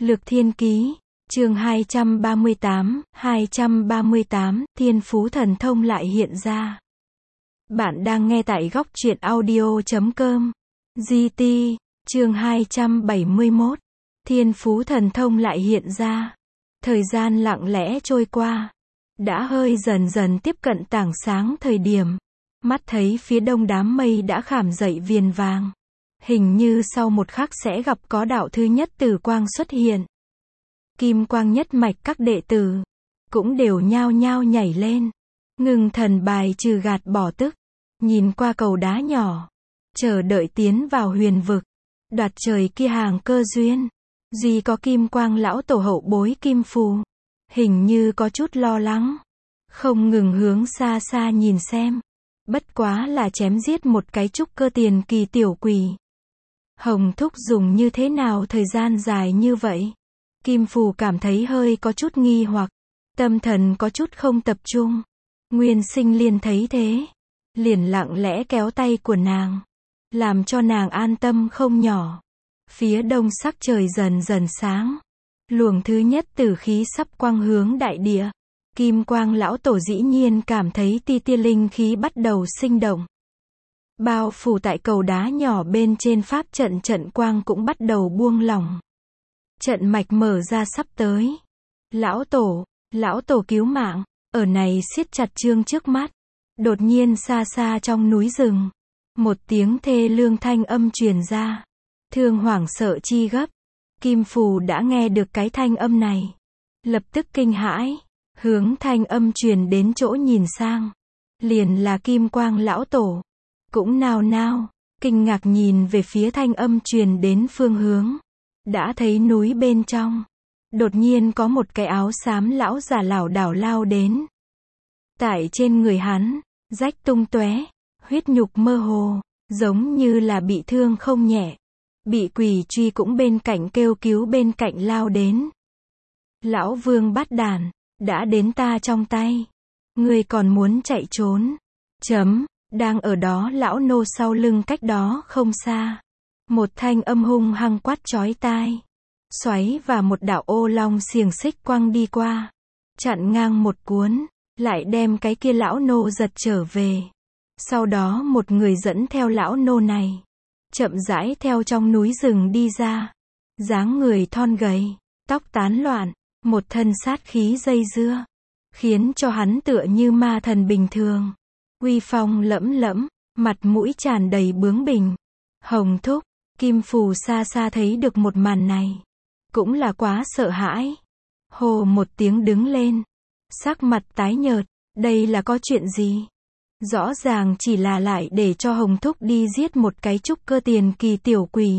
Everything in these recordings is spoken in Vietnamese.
Lược Thiên Ký, chương 238, Thiên Phú Thần Thông lại hiện ra. Bạn đang nghe tại góc truyện audio.com. GT, chương 271, Thiên Phú Thần Thông lại hiện ra. Thời gian lặng lẽ trôi qua. Đã hơi dần dần tiếp cận tảng sáng thời điểm. Mắt thấy phía đông đám mây đã khảm dậy viền vàng. Hình như sau một khắc sẽ gặp có đạo thứ nhất tử quang xuất hiện. Kim quang nhất mạch các đệ tử cũng đều nhao nhao nhảy lên, ngừng thần bài trừ gạt bỏ tức, nhìn qua cầu đá nhỏ, chờ đợi tiến vào huyền vực, đoạt trời kia hàng cơ duyên. Duy có Kim Quang lão tổ hậu bối Kim Phù, hình như có chút lo lắng, không ngừng hướng xa xa nhìn xem. Bất quá là chém giết một cái trúc cơ tiền kỳ tiểu quỷ. Hồng thúc dùng như thế nào thời gian dài như vậy? Kim Phù cảm thấy hơi có chút nghi hoặc, tâm thần có chút không tập trung. Nguyên Sinh Liên thấy thế, liền lặng lẽ kéo tay của nàng, làm cho nàng an tâm không nhỏ. Phía đông sắc trời dần dần sáng, luồng thứ nhất tử khí sắp quang hướng đại địa. Kim Quang lão tổ dĩ nhiên cảm thấy tia linh khí bắt đầu sinh động. Bao phủ tại cầu đá nhỏ bên trên pháp trận, trận quang cũng bắt đầu buông lỏng. Trận mạch mở ra sắp tới. Lão tổ cứu mạng, ở này siết chặt chương trước mắt. Đột nhiên xa xa trong núi rừng, một tiếng thê lương thanh âm truyền ra. Thương hoảng sợ chi gấp. Kim Phù đã nghe được cái thanh âm này, lập tức kinh hãi, hướng thanh âm truyền đến chỗ nhìn sang, liền là Kim Quang lão tổ, cũng nao nao, kinh ngạc nhìn về phía thanh âm truyền đến phương hướng. Đã thấy núi bên trong, đột nhiên có một cái áo xám lão già lảo đảo lao đến. Tại trên người hắn, rách tung tóe, huyết nhục mơ hồ, giống như là bị thương không nhẹ. Bị quỷ truy cũng bên cạnh kêu cứu bên cạnh lao đến. Lão Vương Bát Đản, đã đến ta trong tay. Ngươi còn muốn chạy trốn? Đang ở đó lão nô sau lưng cách đó không xa. Một thanh âm hung hăng quát chói tai. Xoáy và một đạo ô long xiềng xích quăng đi qua. Chặn ngang một cuốn, lại đem cái kia lão nô giật trở về. Sau đó một người dẫn theo lão nô này, chậm rãi theo trong núi rừng đi ra. Dáng người thon gầy, tóc tán loạn, một thân sát khí dây dưa, khiến cho hắn tựa như ma thần bình thường. Uy phong lẫm lẫm, mặt mũi tràn đầy bướng bỉnh. Hồng thúc, Kim Phù xa xa thấy được một màn này, cũng là quá sợ hãi. Hô một tiếng đứng lên, sắc mặt tái nhợt, đây là có chuyện gì? Rõ ràng chỉ là lại để cho Hồng thúc đi giết một cái trúc cơ tiền kỳ tiểu quỷ.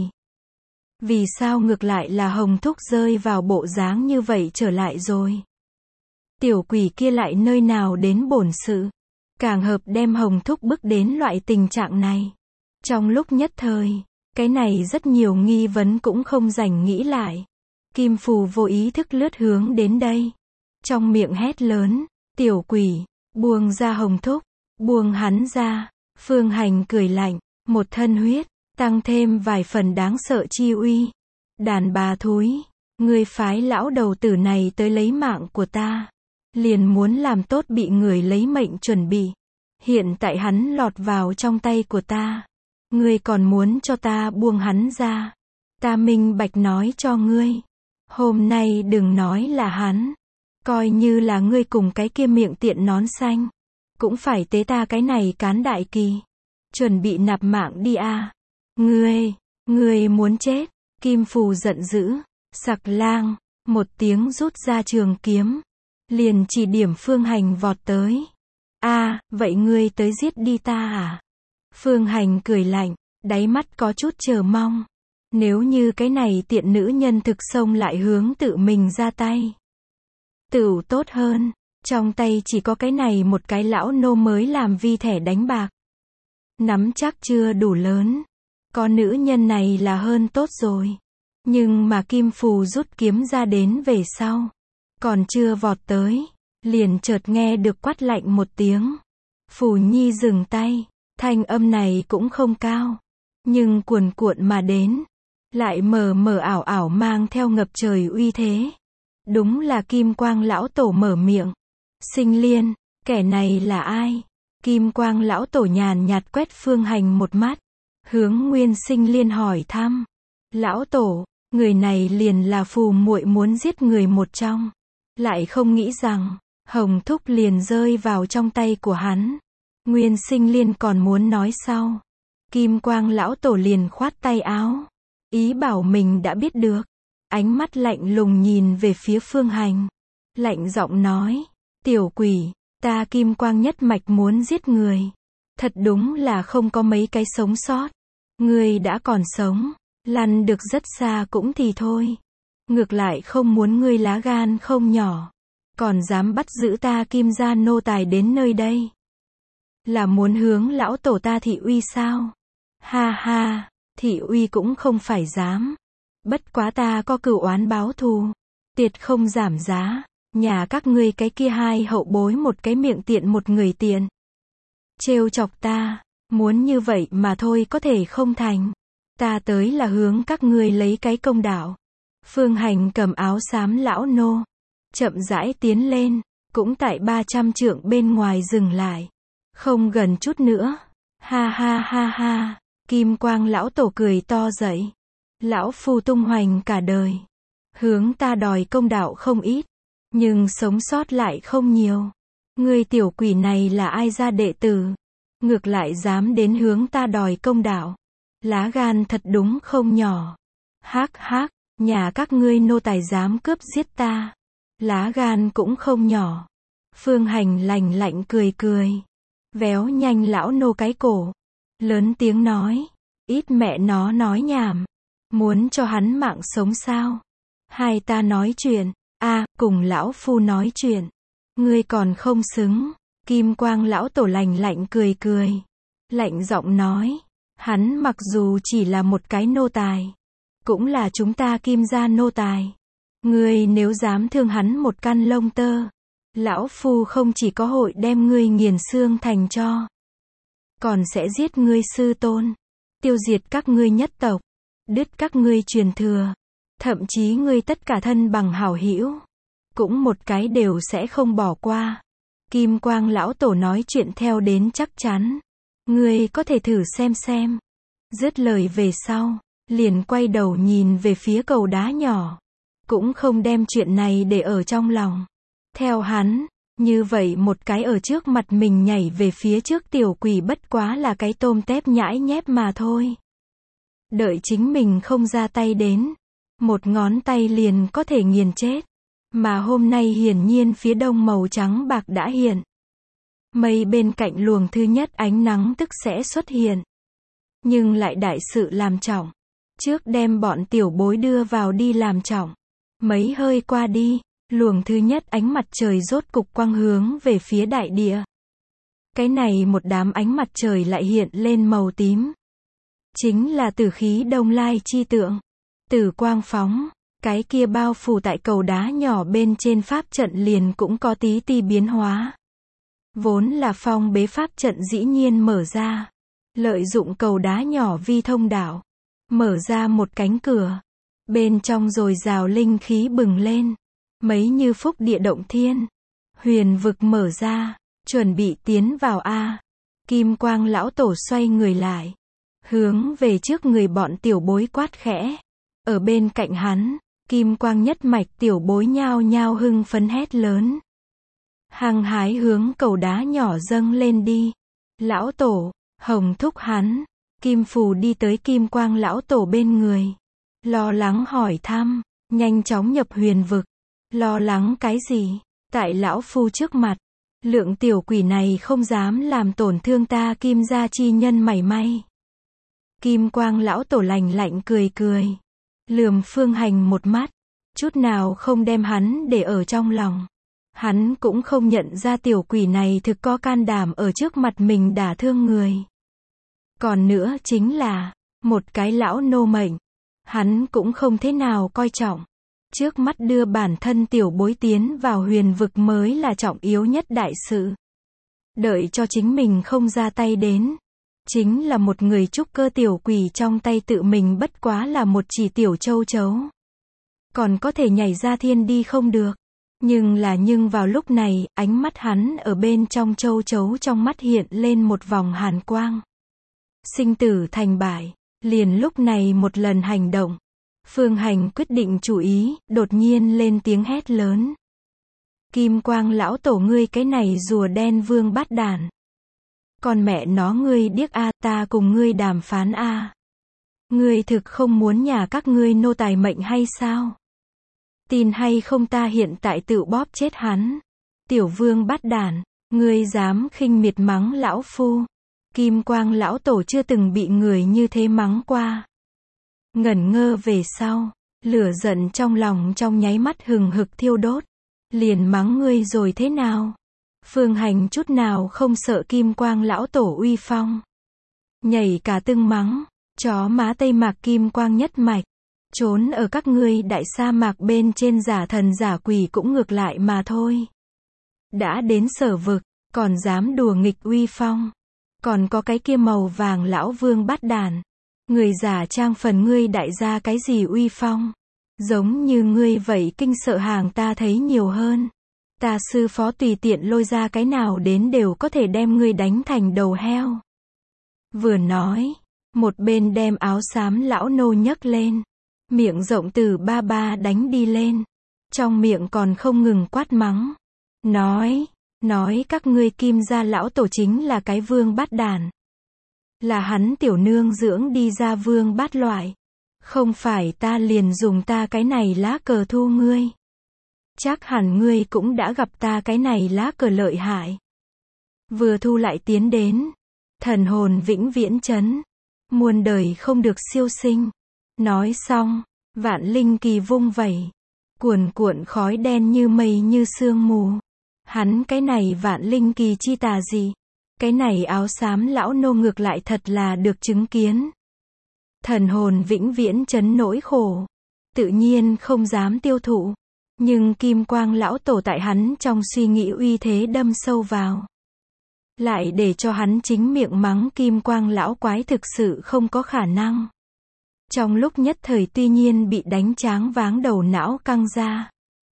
Vì sao ngược lại là Hồng thúc rơi vào bộ dáng như vậy trở lại rồi? Tiểu quỷ kia lại nơi nào đến bổn sự? Càng hợp đem Hồng thúc bức đến loại tình trạng này. Trong lúc nhất thời, cái này rất nhiều nghi vấn cũng không rảnh nghĩ lại. Kim Phù vô ý thức lướt hướng đến đây. Trong miệng hét lớn, tiểu quỷ, buông ra Hồng thúc, buông hắn ra. Phương Hành cười lạnh, một thân huyết, tăng thêm vài phần đáng sợ chi uy. Đàn bà thúi, ngươi phái lão đầu tử này tới lấy mạng của ta, liền muốn làm tốt bị người lấy mệnh chuẩn bị. Hiện tại hắn lọt vào trong tay của ta, ngươi còn muốn cho ta buông hắn ra. Ta minh bạch nói cho ngươi, hôm nay đừng nói là hắn, coi như là ngươi cùng cái kia miệng tiện nón xanh, cũng phải tế ta cái này cán đại kỳ. Chuẩn bị nạp mạng đi a. Ngươi muốn chết. Kim Phù giận dữ, sặc lang, một tiếng rút ra trường kiếm, liền chỉ điểm Phương Hành vọt tới. Vậy ngươi tới giết đi ta à? Phương Hành cười lạnh, đáy mắt có chút chờ mong. Nếu như cái này tiện nữ nhân thực xông lại hướng tự mình ra tay, tựu tốt hơn. Trong tay chỉ có cái này một cái lão nô mới làm vi thẻ đánh bạc. Nắm chắc chưa đủ lớn. Có nữ nhân này là hơn tốt rồi. Nhưng mà Kim Phù rút kiếm ra đến về sau, còn chưa vọt tới, liền chợt nghe được quát lạnh một tiếng. Phù Nhi dừng tay. Thanh âm này cũng không cao, nhưng cuồn cuộn mà đến, lại mờ mờ ảo ảo mang theo ngập trời uy thế. Đúng là Kim Quang lão tổ mở miệng. Sinh Liên, kẻ này là ai? Kim Quang lão tổ nhàn nhạt quét Phương Hành một mắt, hướng Nguyên Sinh Liên hỏi thăm. Lão tổ, người này liền là phù muội muốn giết người một trong. Lại không nghĩ rằng, Hồng Thúc liền rơi vào trong tay của hắn. Nguyên Sinh Liên còn muốn nói sau. Kim Quang lão tổ liền khoát tay áo. Ý bảo mình đã biết được. Ánh mắt lạnh lùng nhìn về phía Phương Hành. Lạnh giọng nói. Tiểu quỷ, ta Kim Quang nhất mạch muốn giết người. Thật đúng là không có mấy cái sống sót. Ngươi đã còn sống, lăn được rất xa cũng thì thôi. Ngược lại không muốn ngươi lá gan không nhỏ. Còn dám bắt giữ ta Kim gia nô tài đến nơi đây. Là muốn hướng lão tổ ta thị uy sao? Ha ha, thị uy cũng không phải dám. Bất quá ta có cửu oán báo thù. Tiệt không giảm giá. Nhà các ngươi cái kia hai hậu bối một cái miệng tiện một người tiện. Trêu chọc ta, muốn như vậy mà thôi có thể không thành. Ta tới là hướng các ngươi lấy cái công đạo. Phương Hành cầm áo xám lão nô. Chậm rãi tiến lên, cũng tại 300 trượng bên ngoài dừng lại. Không gần chút nữa. Ha ha ha ha. Kim Quang lão tổ cười to dậy. Lão phu tung hoành cả đời. Hướng ta đòi công đạo không ít. Nhưng sống sót lại không nhiều. Ngươi tiểu quỷ này là ai ra đệ tử? Ngược lại dám đến hướng ta đòi công đạo. Lá gan thật đúng không nhỏ. Hắc hắc, nhà các ngươi nô tài dám cướp giết ta. Lá gan cũng không nhỏ. Phương Hành lạnh lạnh cười cười. Véo nhanh lão nô cái cổ. Lớn tiếng nói. Ít mẹ nó nói nhảm. Muốn cho hắn mạng sống sao? Hai ta nói chuyện. Cùng lão phu nói chuyện. Ngươi còn không xứng. Kim Quang lão tổ lạnh lạnh cười cười. Lạnh giọng nói. Hắn mặc dù chỉ là một cái nô tài. Cũng là chúng ta Kim gia nô tài. Ngươi nếu dám thương hắn một căn lông tơ. Lão phu không chỉ có hội đem ngươi nghiền xương thành tro. Còn sẽ giết ngươi sư tôn. Tiêu diệt các ngươi nhất tộc. Đứt các ngươi truyền thừa. Thậm chí ngươi tất cả thân bằng hảo hữu. Cũng một cái đều sẽ không bỏ qua. Kim Quang lão tổ nói chuyện theo đến chắc chắn. Ngươi có thể thử xem. Dứt lời về sau. Liền quay đầu nhìn về phía cầu đá nhỏ. Cũng không đem chuyện này để ở trong lòng. Theo hắn, như vậy một cái ở trước mặt mình nhảy về phía trước tiểu quỷ bất quá là cái tôm tép nhãi nhép mà thôi. Đợi chính mình không ra tay đến. Một ngón tay liền có thể nghiền chết. Mà hôm nay hiển nhiên phía đông màu trắng bạc đã hiện. Mây bên cạnh luồng thứ nhất ánh nắng tức sẽ xuất hiện. Nhưng lại đại sự làm trọng. Trước đem bọn tiểu bối đưa vào đi làm trọng. Mấy hơi qua đi, luồng thứ nhất ánh mặt trời rốt cục quang hướng về phía đại địa. Cái này một đám ánh mặt trời lại hiện lên màu tím. Chính là tử khí Đông Lai chi tượng. Tử quang phóng, cái kia bao phủ tại cầu đá nhỏ bên trên pháp trận liền cũng có tí ti biến hóa. Vốn là phong bế pháp trận dĩ nhiên mở ra. Lợi dụng cầu đá nhỏ vi thông đạo. Mở ra một cánh cửa. Bên trong rồi rào linh khí bừng lên. Mấy như phúc địa động thiên. Huyền vực mở ra. Chuẩn bị tiến vào Kim Quang lão tổ xoay người lại. Hướng về trước người bọn tiểu bối quát khẽ. Ở bên cạnh hắn. Kim Quang nhất mạch tiểu bối nhao nhao hưng phấn hét lớn. Hăng hái hướng cầu đá nhỏ dâng lên đi. Lão tổ, Hồng thúc hắn. Kim Phù đi tới Kim Quang lão tổ bên người. Lo lắng hỏi thăm. Nhanh chóng nhập huyền vực. Lo lắng cái gì? Tại lão phu trước mặt. Lượng tiểu quỷ này không dám làm tổn thương ta Kim gia chi nhân mảy may. Kim Quang lão tổ lạnh lạnh cười cười. Lườm Phương Hành một mắt. Chút nào không đem hắn để ở trong lòng. Hắn cũng không nhận ra tiểu quỷ này thực có can đảm ở trước mặt mình đả thương người. Còn nữa chính là, một cái lão nô mệnh. Hắn cũng không thế nào coi trọng. Trước mắt đưa bản thân tiểu bối tiến vào huyền vực mới là trọng yếu nhất đại sự. Đợi cho chính mình không ra tay đến. chính là một người trúc cơ tiểu quỷ trong tay tự mình bất quá là một chỉ tiểu châu chấu. Còn có thể nhảy ra thiên đi không được. Nhưng vào lúc này, ánh mắt hắn ở bên trong châu chấu trong mắt hiện lên một vòng hàn quang. Sinh tử thành bại, liền lúc này một lần hành động. Phương Hành quyết định chủ ý, đột nhiên lên tiếng hét lớn. Kim Quang lão tổ ngươi cái này rùa đen vương bát đản. Con mẹ nó ngươi điếc a, ta cùng ngươi đàm phán a. Ngươi thực không muốn nhà các ngươi nô tài mệnh hay sao? Tin hay không ta hiện tại tự bóp chết hắn. Tiểu vương bát đản, ngươi dám khinh miệt mắng lão phu. Kim Quang lão tổ chưa từng bị người như thế mắng qua. Ngẩn ngơ về sau, lửa giận trong lòng trong nháy mắt hừng hực thiêu đốt. Liền mắng ngươi rồi thế nào? Phương Hành chút nào không sợ Kim Quang lão tổ uy phong. Nhảy cả tưng mắng, chó má Tây Mạc Kim Quang nhất mạch. Trốn ở các ngươi đại sa mạc bên trên giả thần giả quỷ cũng ngược lại mà thôi. Đã đến Sở vực, còn dám đùa nghịch uy phong. Còn có cái kia màu vàng lão vương bát đản. Người giả trang phần ngươi đại gia cái gì uy phong. Giống như ngươi vậy kinh sợ hàng ta thấy nhiều hơn. Ta sư phó tùy tiện lôi ra cái nào đến đều có thể đem ngươi đánh thành đầu heo. Vừa nói, một bên đem áo xám lão nô nhấc lên. Miệng rộng từ ba ba đánh đi lên. Trong miệng còn không ngừng quát mắng. Nói các ngươi Kim gia lão tổ chính là cái vương bát đản. Là hắn tiểu nương dưỡng đi ra vương bát loại. Không phải ta liền dùng ta cái này lá cờ thu ngươi. Chắc hẳn ngươi cũng đã gặp ta cái này lá cờ lợi hại. Vừa thu lại tiến đến. Thần hồn vĩnh viễn chấn. Muôn đời không được siêu sinh. Nói xong, vạn linh kỳ vung vẩy. Cuồn cuộn khói đen như mây như sương mù. Hắn cái này vạn linh kỳ chi tà gì? Cái này áo xám lão nô ngược lại thật là được chứng kiến. Thần hồn vĩnh viễn chấn nỗi khổ. Tự nhiên không dám tiêu thụ. Nhưng Kim Quang lão tổ tại hắn trong suy nghĩ uy thế đâm sâu vào. Lại để cho hắn chính miệng mắng Kim Quang lão quái thực sự không có khả năng. Trong lúc nhất thời tuy nhiên bị đánh tráng váng đầu não căng ra.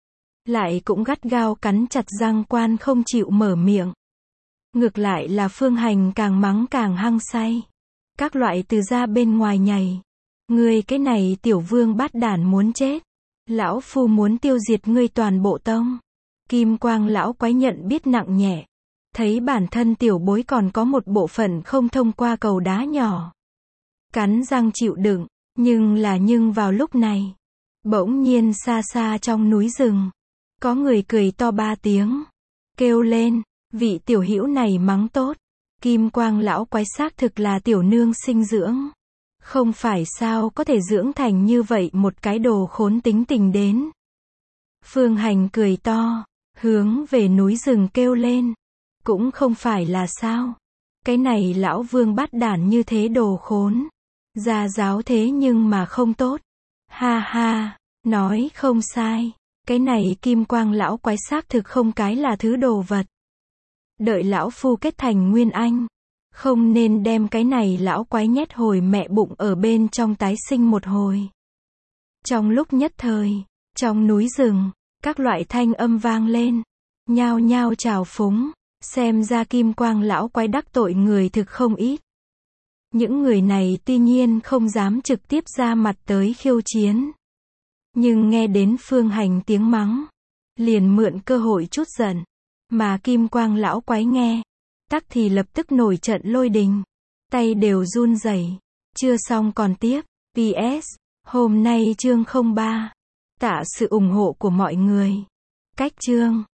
Lại cũng gắt gao cắn chặt răng quan không chịu mở miệng. Ngược lại là Phương Hành càng mắng càng hăng say. Các loại từ ra bên ngoài nhảy. Ngươi cái này tiểu vương bát đản muốn chết. Lão phu muốn tiêu diệt ngươi toàn bộ tông. Kim Quang lão quái nhận biết nặng nhẹ. Thấy bản thân tiểu bối còn có một bộ phận không thông qua cầu đá nhỏ. Cắn răng chịu đựng. Nhưng vào lúc này. Bỗng nhiên xa xa trong núi rừng. Có người cười to ba tiếng. Kêu lên. Vị tiểu hữu này mắng tốt. Kim Quang lão quái xác thực là tiểu nương sinh dưỡng. Không phải sao có thể dưỡng thành như vậy một cái đồ khốn tính tình đến. Phương Hành cười to. Hướng về núi rừng kêu lên. Cũng không phải là sao. Cái này lão vương bát đản như thế đồ khốn. Gia giáo thế nhưng mà không tốt. Ha ha. Nói không sai. Cái này Kim Quang lão quái xác thực không cái là thứ đồ vật. Đợi lão phu kết thành nguyên anh. Không nên đem cái này lão quái nhét hồi mẹ bụng ở bên trong tái sinh một hồi. Trong lúc nhất thời, trong núi rừng, các loại thanh âm vang lên. Nhao nhao chào phúng. Xem ra Kim Quang lão quái đắc tội người thực không ít. Những người này tuy nhiên không dám trực tiếp ra mặt tới khiêu chiến. Nhưng nghe đến Phương Hành tiếng mắng. Liền mượn cơ hội chút giận. Mà Kim Quang lão quái nghe. Tắc thì lập tức nổi trận lôi đình. Tay đều run rẩy. Chưa xong còn tiếp. PS. Hôm nay chương 03. Tạ sự ủng hộ của mọi người. Cách chương.